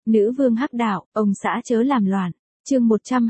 Nữ vương hắc đạo, ông xã chớ làm loạn. Chương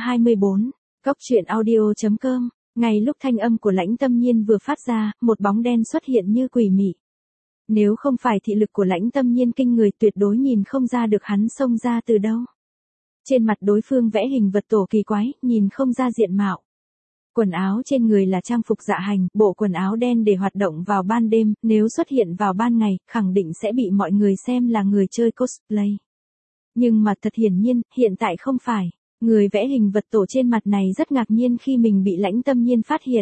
124. Cốc truyện audio.com. Ngay lúc thanh âm của Lãnh Tâm Nhiên vừa phát ra, một bóng đen xuất hiện như quỷ mị. Nếu không phải thị lực của Lãnh Tâm Nhiên kinh người, tuyệt đối nhìn không ra được hắn xông ra từ đâu. Trên mặt đối phương vẽ hình vật tổ kỳ quái, nhìn không ra diện mạo. Quần áo trên người là trang phục dạ hành, bộ quần áo đen để hoạt động vào ban đêm, nếu xuất hiện vào ban ngày, khẳng định sẽ bị mọi người xem là người chơi cosplay. Nhưng mà thật hiển nhiên, hiện tại không phải. Người vẽ hình vật tổ trên mặt này rất ngạc nhiên khi mình bị Lãnh Tâm Nhiên phát hiện.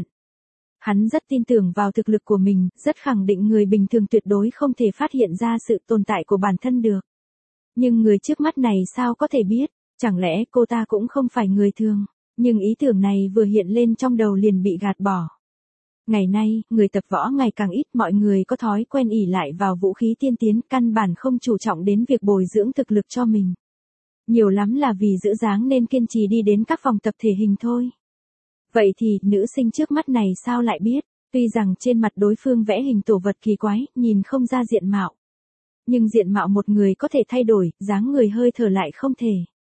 Hắn rất tin tưởng vào thực lực của mình, rất khẳng định người bình thường tuyệt đối không thể phát hiện ra sự tồn tại của bản thân được. Nhưng người trước mắt này sao có thể biết, chẳng lẽ cô ta cũng không phải người thường, nhưng ý tưởng này vừa hiện lên trong đầu liền bị gạt bỏ. Ngày nay, người tập võ ngày càng ít, mọi người có thói quen ỷ lại vào vũ khí tiên tiến, căn bản không chú trọng đến việc bồi dưỡng thực lực cho mình. Nhiều lắm là vì giữ dáng nên kiên trì đi đến các phòng tập thể hình thôi. Vậy thì, nữ sinh trước mắt này sao lại biết, tuy rằng trên mặt đối phương vẽ hình tổ vật kỳ quái, nhìn không ra diện mạo. Nhưng diện mạo một người có thể thay đổi, dáng người hơi thở lại không thể.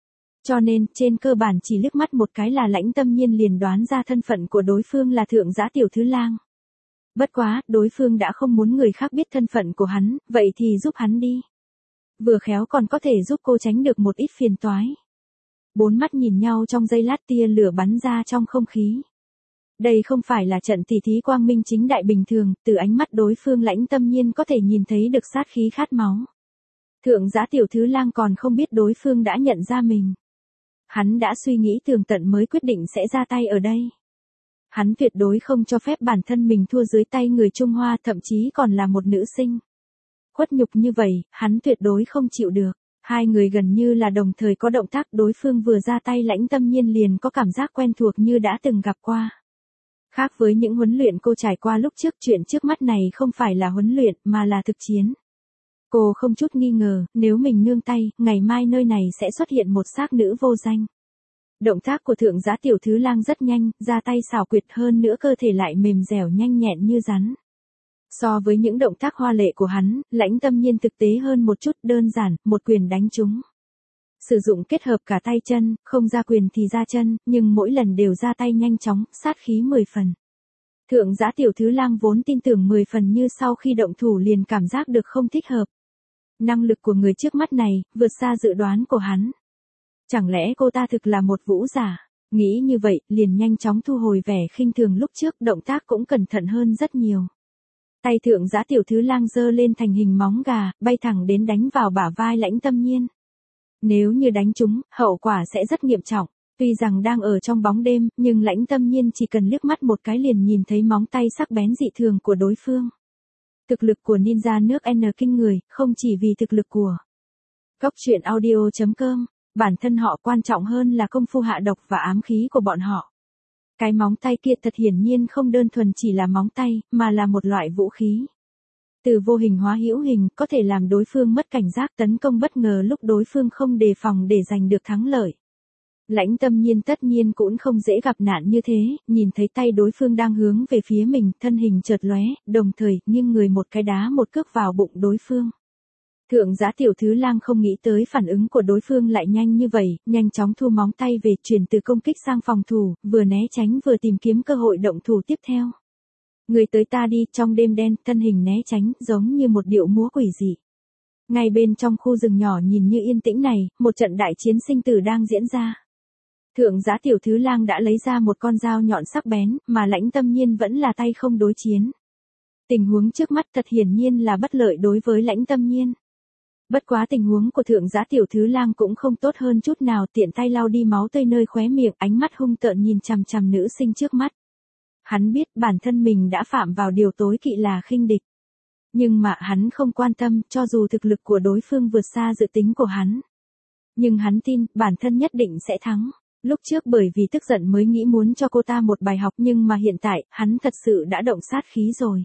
Cho nên, trên cơ bản chỉ liếc mắt một cái là Lãnh Tâm Nhiên liền đoán ra thân phận của đối phương là thượng giá tiểu thứ lang. Bất quá, đối phương đã không muốn người khác biết thân phận của hắn, vậy thì giúp hắn đi. Vừa khéo còn có thể giúp cô tránh được một ít phiền toái. Bốn mắt nhìn nhau trong giây lát, tia lửa bắn ra trong không khí. Đây không phải là trận tỉ thí quang minh chính đại bình thường, từ ánh mắt đối phương Lãnh Tâm Nhiên có thể nhìn thấy được sát khí khát máu. Thượng giá tiểu thứ lang còn không biết đối phương đã nhận ra mình. Hắn đã suy nghĩ tường tận mới quyết định sẽ ra tay ở đây. Hắn tuyệt đối không cho phép bản thân mình thua dưới tay người Trung Hoa, thậm chí còn là một nữ sinh. Khuất nhục như vậy, hắn tuyệt đối không chịu được. Hai người gần như là đồng thời có động tác, đối phương vừa ra tay Lãnh Tâm Nhiên liền có cảm giác quen thuộc như đã từng gặp qua. Khác với những huấn luyện cô trải qua lúc trước, chuyện trước mắt này không phải là huấn luyện mà là thực chiến. Cô không chút nghi ngờ, nếu mình nương tay, ngày mai nơi này sẽ xuất hiện một xác nữ vô danh. Động tác của thượng giá tiểu thứ lang rất nhanh, ra tay xảo quyệt, hơn nữa cơ thể lại mềm dẻo nhanh nhẹn như rắn. So với những động tác hoa lệ của hắn, Lãnh Tâm Nhiên thực tế hơn một chút, đơn giản, một quyền đánh trúng. Sử dụng kết hợp cả tay chân, không ra quyền thì ra chân, nhưng mỗi lần đều ra tay nhanh chóng, sát khí 10 phần. Thượng giá tiểu thứ lang vốn tin tưởng 10 phần, như sau khi động thủ liền cảm giác được không thích hợp. Năng lực của người trước mắt này, vượt xa dự đoán của hắn. Chẳng lẽ cô ta thực là một vũ giả? Nghĩ như vậy, liền nhanh chóng thu hồi vẻ khinh thường lúc trước, động tác cũng cẩn thận hơn rất nhiều. Tay thượng giá tiểu thứ lang giơ lên thành hình móng gà, bay thẳng đến đánh vào bả vai Lãnh Tâm Nhiên. Nếu như đánh trúng, hậu quả sẽ rất nghiêm trọng. Tuy rằng đang ở trong bóng đêm, nhưng Lãnh Tâm Nhiên chỉ cần liếc mắt một cái liền nhìn thấy móng tay sắc bén dị thường của đối phương. Thực lực của ninja nước N kinh người, không chỉ vì thực lực của Cốc truyện audio.com, bản thân họ quan trọng hơn là công phu hạ độc và ám khí của bọn họ. Cái móng tay kia thật hiển nhiên không đơn thuần chỉ là móng tay, mà là một loại vũ khí. Từ vô hình hóa hữu hình, có thể làm đối phương mất cảnh giác, tấn công bất ngờ lúc đối phương không đề phòng để giành được thắng lợi. Lãnh Tâm Nhiên tất nhiên cũng không dễ gặp nạn như thế, nhìn thấy tay đối phương đang hướng về phía mình, thân hình chợt lóe, đồng thời nghiêng người một cái đá một cước vào bụng đối phương. Thượng giá tiểu thứ lang không nghĩ tới phản ứng của đối phương lại nhanh như vậy, nhanh chóng thu móng tay về, chuyển từ công kích sang phòng thủ, vừa né tránh vừa tìm kiếm cơ hội động thủ tiếp theo. Người tới ta đi, trong đêm đen, thân hình né tránh, giống như một điệu múa quỷ dị. Ngay bên trong khu rừng nhỏ nhìn như yên tĩnh này, một trận đại chiến sinh tử đang diễn ra. Thượng giá tiểu thứ lang đã lấy ra một con dao nhọn sắc bén, mà Lãnh Tâm Nhiên vẫn là tay không đối chiến. Tình huống trước mắt thật hiển nhiên là bất lợi đối với Lãnh Tâm Nhiên. Bất quá tình huống của thượng giá tiểu thứ lang cũng không tốt hơn chút nào, tiện tay lau đi máu tươi nơi khóe miệng, ánh mắt hung tợn nhìn chằm chằm nữ sinh trước mắt. Hắn biết bản thân mình đã phạm vào điều tối kỵ là khinh địch. Nhưng mà hắn không quan tâm, cho dù thực lực của đối phương vượt xa dự tính của hắn. Nhưng hắn tin, bản thân nhất định sẽ thắng. Lúc trước bởi vì tức giận mới nghĩ muốn cho cô ta một bài học, nhưng mà hiện tại, hắn thật sự đã động sát khí rồi.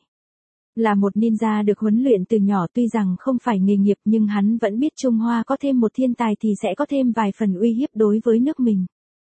Là một ninja được huấn luyện từ nhỏ, tuy rằng không phải nghề nghiệp nhưng hắn vẫn biết Trung Hoa có thêm một thiên tài thì sẽ có thêm vài phần uy hiếp đối với nước mình.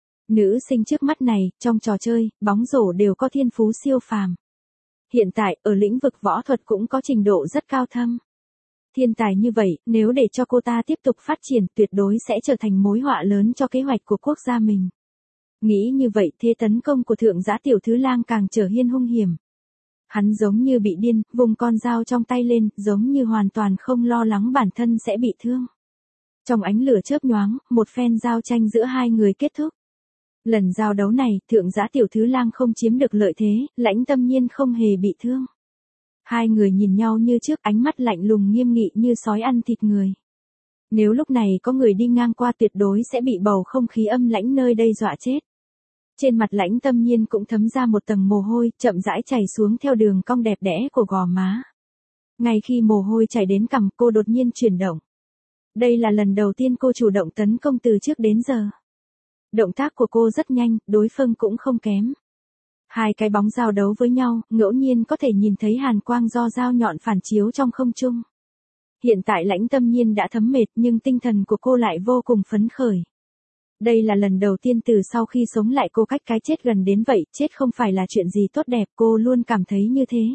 Nữ sinh trước mắt này, trong trò chơi, bóng rổ đều có thiên phú siêu phàm. Hiện tại, ở lĩnh vực võ thuật cũng có trình độ rất cao thâm. Thiên tài như vậy, nếu để cho cô ta tiếp tục phát triển tuyệt đối sẽ trở thành mối họa lớn cho kế hoạch của quốc gia mình. Nghĩ như vậy thế tấn công của thượng giá tiểu thứ lang càng trở hiên hung hiểm. Hắn giống như bị điên, vùng con dao trong tay lên, giống như hoàn toàn không lo lắng bản thân sẽ bị thương. Trong ánh lửa chớp nhoáng, một phen giao tranh giữa hai người kết thúc. Lần giao đấu này, thượng giá tiểu thứ lang không chiếm được lợi thế, Lãnh Tâm Nhiên không hề bị thương. Hai người nhìn nhau như trước, ánh mắt lạnh lùng nghiêm nghị như sói ăn thịt người. Nếu lúc này có người đi ngang qua tuyệt đối sẽ bị bầu không khí âm lãnh nơi đây dọa chết. Trên mặt Lãnh Tâm Nhiên cũng thấm ra một tầng mồ hôi, chậm rãi chảy xuống theo đường cong đẹp đẽ của gò má. Ngay khi mồ hôi chảy đến cằm, cô đột nhiên chuyển động. Đây là lần đầu tiên cô chủ động tấn công từ trước đến giờ. Động tác của cô rất nhanh, đối phương cũng không kém. Hai cái bóng giao đấu với nhau, ngẫu nhiên có thể nhìn thấy hàn quang do dao nhọn phản chiếu trong không trung. Hiện tại Lãnh Tâm Nhiên đã thấm mệt nhưng tinh thần của cô lại vô cùng phấn khởi. Đây là lần đầu tiên từ sau khi sống lại cô cách cái chết gần đến vậy, chết không phải là chuyện gì tốt đẹp, cô luôn cảm thấy như thế.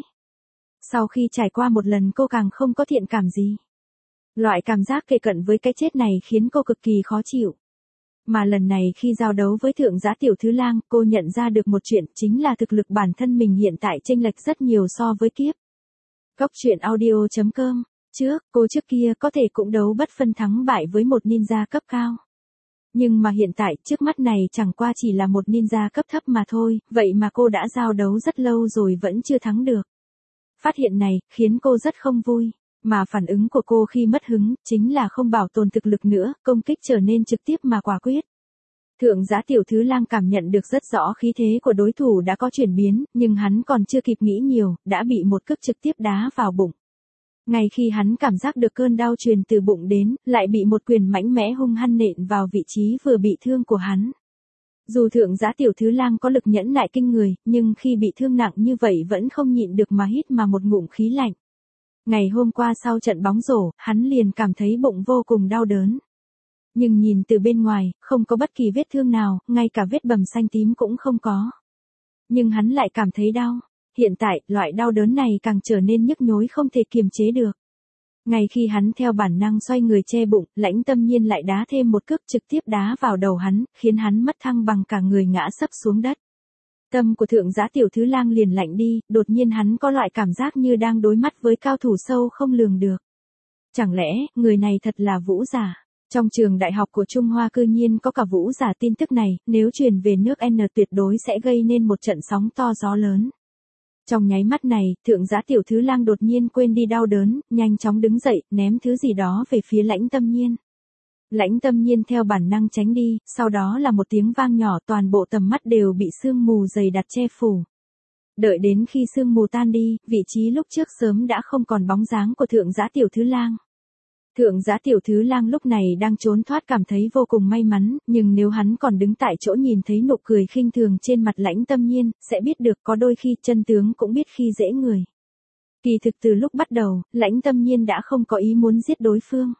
Sau khi trải qua một lần cô càng không có thiện cảm gì. Loại cảm giác kề cận với cái chết này khiến cô cực kỳ khó chịu. Mà lần này khi giao đấu với thượng giá tiểu thứ lang, cô nhận ra được một chuyện, chính là thực lực bản thân mình hiện tại chênh lệch rất nhiều so với kiếp. Cốc truyện audio.com. Cô trước kia có thể cũng đấu bất phân thắng bại với một ninja cấp cao. Nhưng mà hiện tại, trước mắt này chẳng qua chỉ là một ninja cấp thấp mà thôi, vậy mà cô đã giao đấu rất lâu rồi vẫn chưa thắng được. Phát hiện này, khiến cô rất không vui. Mà phản ứng của cô khi mất hứng, chính là không bảo tồn thực lực nữa, công kích trở nên trực tiếp mà quả quyết. Thượng giá tiểu thứ lang cảm nhận được rất rõ khí thế của đối thủ đã có chuyển biến, nhưng hắn còn chưa kịp nghĩ nhiều, đã bị một cước trực tiếp đá vào bụng. Ngay khi hắn cảm giác được cơn đau truyền từ bụng đến, lại bị một quyền mạnh mẽ hung hăng nện vào vị trí vừa bị thương của hắn. Dù thượng giá tiểu thứ lang có lực nhẫn nại kinh người, nhưng khi bị thương nặng như vậy vẫn không nhịn được mà hít mà một ngụm khí lạnh. Ngày hôm qua sau trận bóng rổ, hắn liền cảm thấy bụng vô cùng đau đớn. Nhưng nhìn từ bên ngoài, không có bất kỳ vết thương nào, ngay cả vết bầm xanh tím cũng không có. Nhưng hắn lại cảm thấy đau. Hiện tại, loại đau đớn này càng trở nên nhức nhối không thể kiềm chế được. Ngay khi hắn theo bản năng xoay người che bụng, Lãnh Tâm Nhiên lại đá thêm một cước trực tiếp đá vào đầu hắn, khiến hắn mất thăng bằng cả người ngã sấp xuống đất. Tâm của thượng giá tiểu thứ lang liền lạnh đi, đột nhiên hắn có loại cảm giác như đang đối mắt với cao thủ sâu không lường được. Chẳng lẽ, người này thật là vũ giả? Trong trường đại học của Trung Hoa cư nhiên có cả vũ giả, tin tức này, nếu truyền về nước N tuyệt đối sẽ gây nên một trận sóng to gió lớn. Trong nháy mắt này, thượng giá tiểu thứ lang đột nhiên quên đi đau đớn, nhanh chóng đứng dậy, ném thứ gì đó về phía Lãnh Tâm Nhiên. Lãnh Tâm Nhiên theo bản năng tránh đi, sau đó là một tiếng vang nhỏ, toàn bộ tầm mắt đều bị sương mù dày đặc che phủ. Đợi đến khi sương mù tan đi, vị trí lúc trước sớm đã không còn bóng dáng của thượng giá tiểu thứ lang. Thượng giá tiểu thứ lang lúc này đang trốn thoát cảm thấy vô cùng may mắn, nhưng nếu hắn còn đứng tại chỗ nhìn thấy nụ cười khinh thường trên mặt Lãnh Tâm Nhiên, sẽ biết được có đôi khi chân tướng cũng biết khi dễ người. Kỳ thực từ lúc bắt đầu, Lãnh Tâm Nhiên đã không có ý muốn giết đối phương.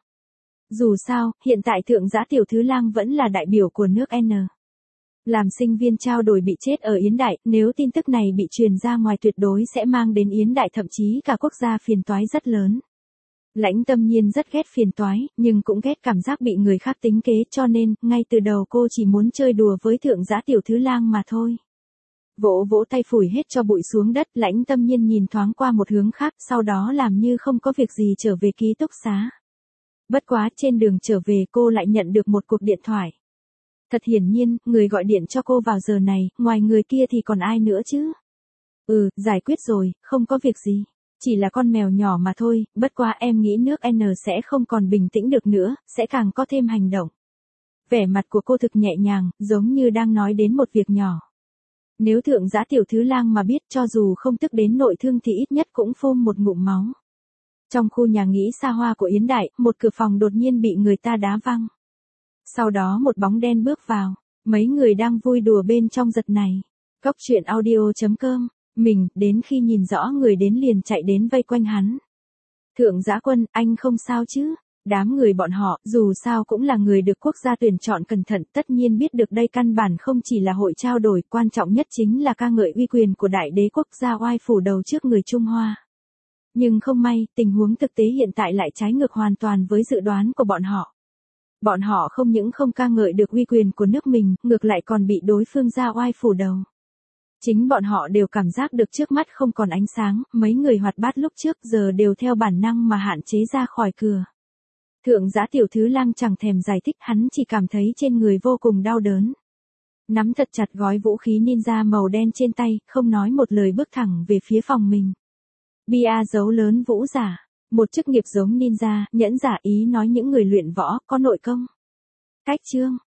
Dù sao, hiện tại thượng giá tiểu thứ lang vẫn là đại biểu của nước N. Làm sinh viên trao đổi bị chết ở Yến Đại, nếu tin tức này bị truyền ra ngoài tuyệt đối sẽ mang đến Yến Đại thậm chí cả quốc gia phiền toái rất lớn. Lãnh Tâm Nhiên rất ghét phiền toái, nhưng cũng ghét cảm giác bị người khác tính kế, cho nên, ngay từ đầu cô chỉ muốn chơi đùa với thượng giá tiểu thứ lang mà thôi. Vỗ vỗ tay phủi hết cho bụi xuống đất, Lãnh Tâm Nhiên nhìn thoáng qua một hướng khác, sau đó làm như không có việc gì trở về ký túc xá. Bất quá trên đường trở về cô lại nhận được một cuộc điện thoại. Thật hiển nhiên, người gọi điện cho cô vào giờ này, ngoài người kia thì còn ai nữa chứ? Giải quyết rồi, không có việc gì. Chỉ là con mèo nhỏ mà thôi, bất quá em nghĩ nước N sẽ không còn bình tĩnh được nữa, sẽ càng có thêm hành động. Vẻ mặt của cô thực nhẹ nhàng, giống như đang nói đến một việc nhỏ. Nếu thượng giá tiểu thứ lang mà biết, cho dù không tức đến nội thương thì ít nhất cũng phun một ngụm máu. Trong khu nhà nghỉ xa hoa của Yến Đại, một cửa phòng đột nhiên bị người ta đá văng. Sau đó một bóng đen bước vào, mấy người đang vui đùa bên trong giật này. Cốc truyện audio.com, mình, đến khi nhìn rõ người đến liền chạy đến vây quanh hắn. Thượng giá quân, anh không sao chứ? Đám người bọn họ, dù sao cũng là người được quốc gia tuyển chọn cẩn thận, tất nhiên biết được đây căn bản không chỉ là hội trao đổi, quan trọng nhất chính là ca ngợi uy quyền của đại đế quốc gia oai phủ đầu trước người Trung Hoa. Nhưng không may, tình huống thực tế hiện tại lại trái ngược hoàn toàn với dự đoán của bọn họ. Bọn họ không những không ca ngợi được uy quyền của nước mình, ngược lại còn bị đối phương ra oai phủ đầu. Chính bọn họ đều cảm giác được trước mắt không còn ánh sáng, mấy người hoạt bát lúc trước giờ đều theo bản năng mà hạn chế ra khỏi cửa. Thượng giá tiểu thứ lang chẳng thèm giải thích, hắn chỉ cảm thấy trên người vô cùng đau đớn. Nắm thật chặt gói vũ khí ninja màu đen trên tay, không nói một lời bước thẳng về phía phòng mình. Bia dấu lớn vũ giả, một chức nghiệp giống ninja, nhẫn giả ý nói những người luyện võ, có nội công. Cách chương,